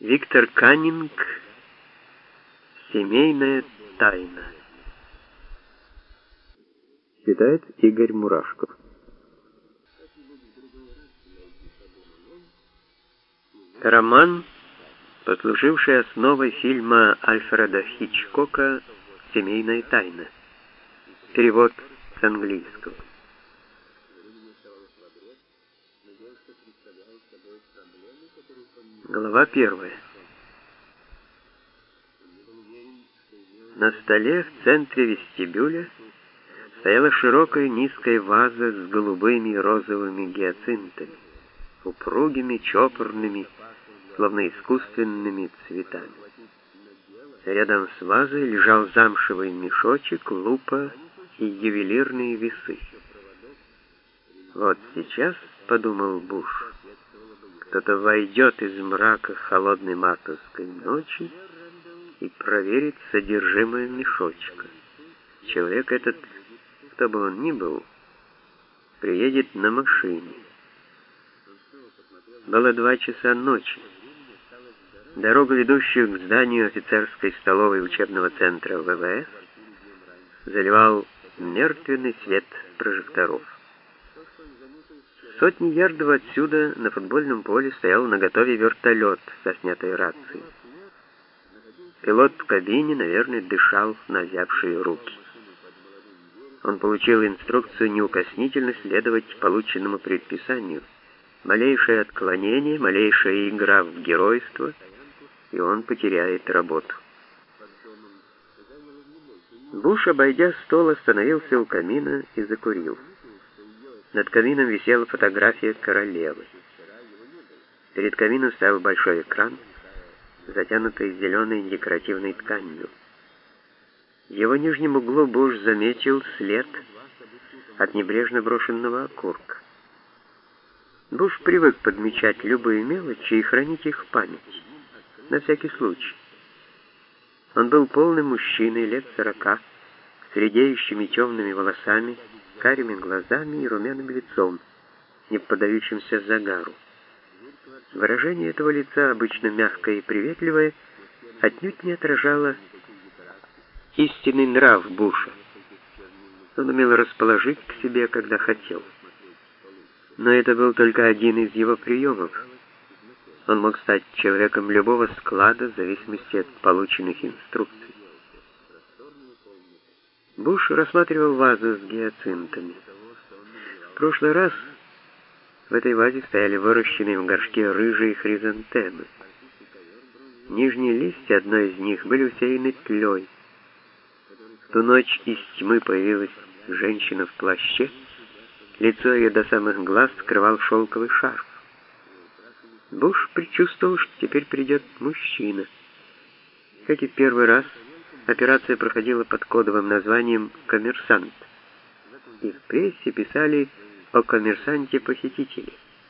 Виктор Каннинг. Семейная тайна. Читает Игорь Мурашков. Роман, послуживший основой фильма Альфреда Хичкока «Семейная тайна». Перевод с английского. Глава 1. На столе в центре вестибюля стояла широкая низкая ваза с голубыми и розовыми гиацинтами, упругими, чопорными, словно искусственными цветами. Рядом с вазой лежал замшевый мешочек, лупа и ювелирные весы. «Вот сейчас, — подумал Буш, — кто-то войдет из мрака холодной мартовской ночи и проверит содержимое мешочка. Человек этот, кто бы он ни был, приедет на машине». Было 2 часа ночи. Дорогу, ведущую к зданию офицерской столовой учебного центра ВВС, заливал мертвенный свет прожекторов. Сотни ярдов отсюда на футбольном поле стоял наготове вертолет со снятой рацией. Пилот в кабине, наверное, дышал на озябшие руки. Он получил инструкцию неукоснительно следовать полученному предписанию. Малейшее отклонение, малейшая игра в геройство, и он потеряет работу. Буш, обойдя стол, остановился у камина и закурил. Над камином висела фотография королевы. Перед камином стоял большой экран, затянутый зеленой декоративной тканью. В его нижнем углу Буш заметил след от небрежно брошенного окурка. Буш привык подмечать любые мелочи и хранить их в памяти, на всякий случай. Он был полным мужчиной лет 40, с редеющими темными волосами, карими глазами и румяным лицом, не поддающимся загару. Выражение этого лица, обычно мягкое и приветливое, отнюдь не отражало истинный нрав Буша. Он умел расположить к себе, когда хотел. Но это был только один из его приемов. Он мог стать человеком любого склада в зависимости от полученных инструкций. Буш рассматривал вазу с гиацинтами. В прошлый раз в этой вазе стояли выращенные в горшке рыжие хризантемы. Нижние листья одной из них были усеяны тлей. В ту ночь из тьмы появилась женщина в плаще. Лицо ее до самых глаз скрывал шелковый шарф. Буш предчувствовал, что теперь придет мужчина. Как и в первый раз, операция проходила под кодовым названием «Коммерсант». И в прессе писали о коммерсанте-похитителе.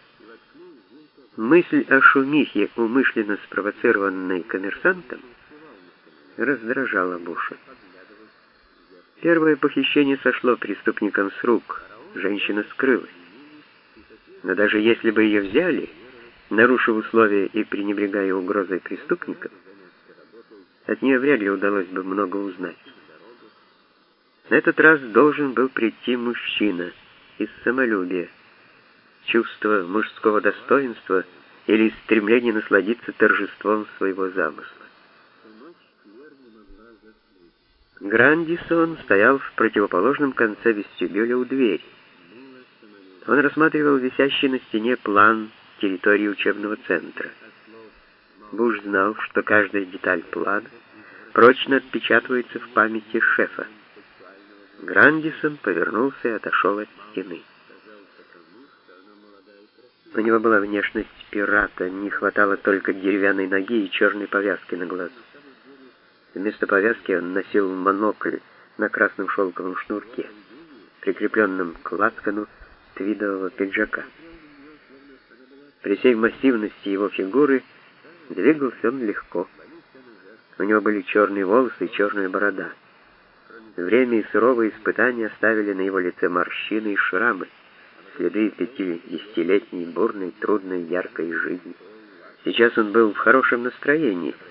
Мысль о шумихе, умышленно спровоцированной коммерсантом, раздражала Буша. Первое похищение сошло преступникам с рук. Женщина скрылась. Но даже если бы ее взяли, нарушив условия и пренебрегая угрозой преступников, от нее вряд ли удалось бы много узнать. На этот раз должен был прийти мужчина из самолюбия, чувства мужского достоинства или стремления насладиться торжеством своего замысла. Грандисон стоял в противоположном конце вестибюля у двери. Он рассматривал висящий на стене план территории учебного центра. Буш знал, что каждая деталь плана прочно отпечатывается в памяти шефа. Грандисон повернулся и отошел от стены. У него была внешность пирата, не хватало только деревянной ноги и черной повязки на глазу. Вместо повязки он носил монокль на красном шелковом шнурке, прикрепленном к лацкану твидового пиджака. При всей массивности его фигуры двигался он легко. У него были черные волосы и черная борода. Время и суровые испытания оставили на его лице морщины и шрамы, следы 50-летней бурной, трудной, яркой жизни. Сейчас он был в хорошем настроении.